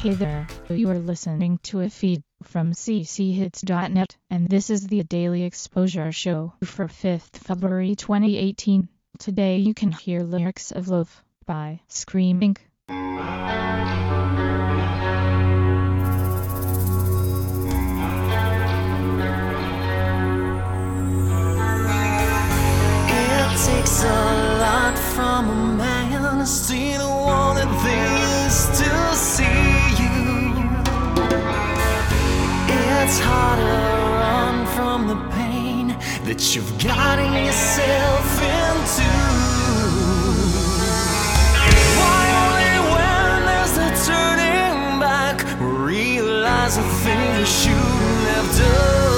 Hey there, you are listening to a feed from cchits.net, and this is the Daily Exposure Show for 5th February 2018. Today you can hear Lyrics of Love by Scream Inc. It takes a lot from a man to see the one that they used to see you. It's hard to run from the pain that you've gotten yourself into. Why only when there's no turning back realize the thing you shouldn't have done?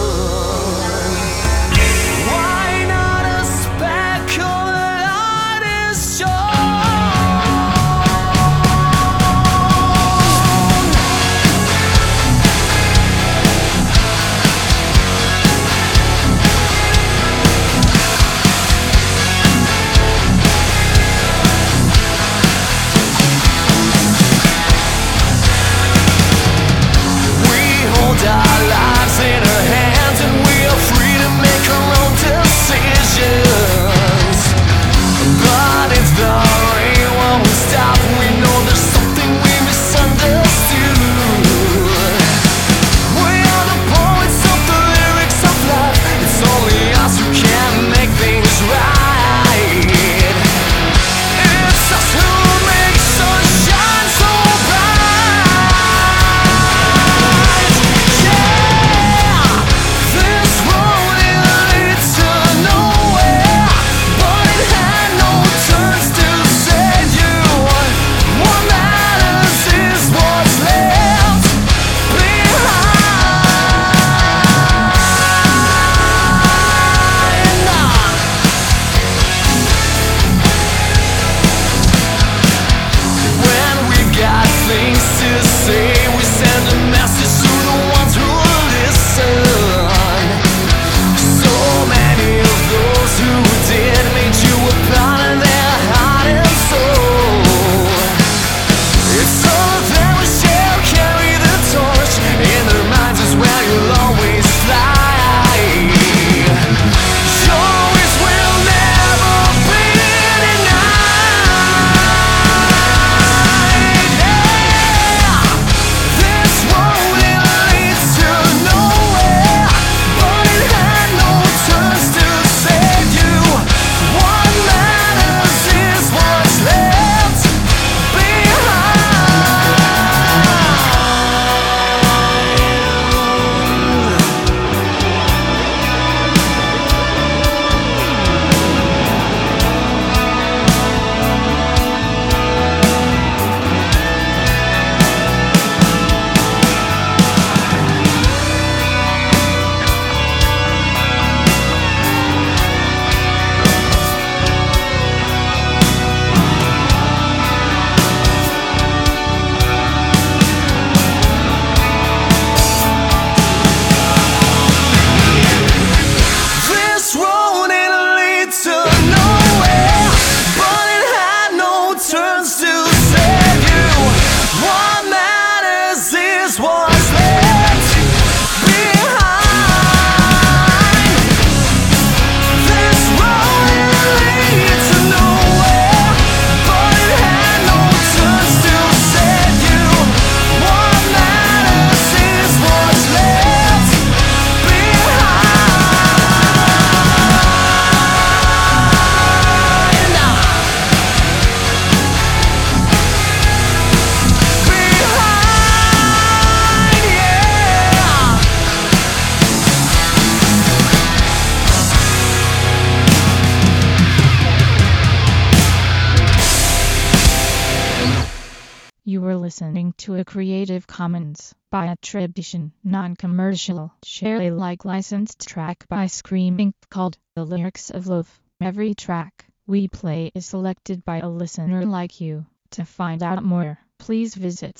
You were listening to a Creative Commons by attribution, non-commercial, share Alike licensed track by Scream Inc. called The Lyrics of Love. Every track we play is selected by a listener like you. To find out more, please visit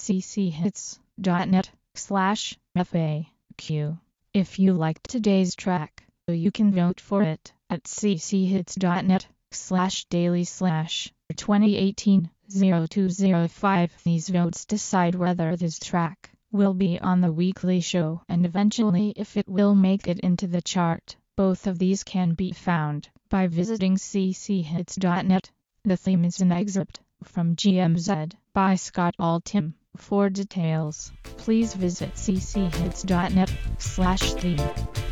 cchits.net/FAQ. If you liked today's track, you can vote for it at cchits.net/daily/ 2018-0205. These votes decide whether this track will be on the weekly show and eventually if it will make it into the chart. Both of these can be found by visiting cchits.net. The theme is an excerpt from GMZ by Scott Altham. For details, please visit cchits.net/theme.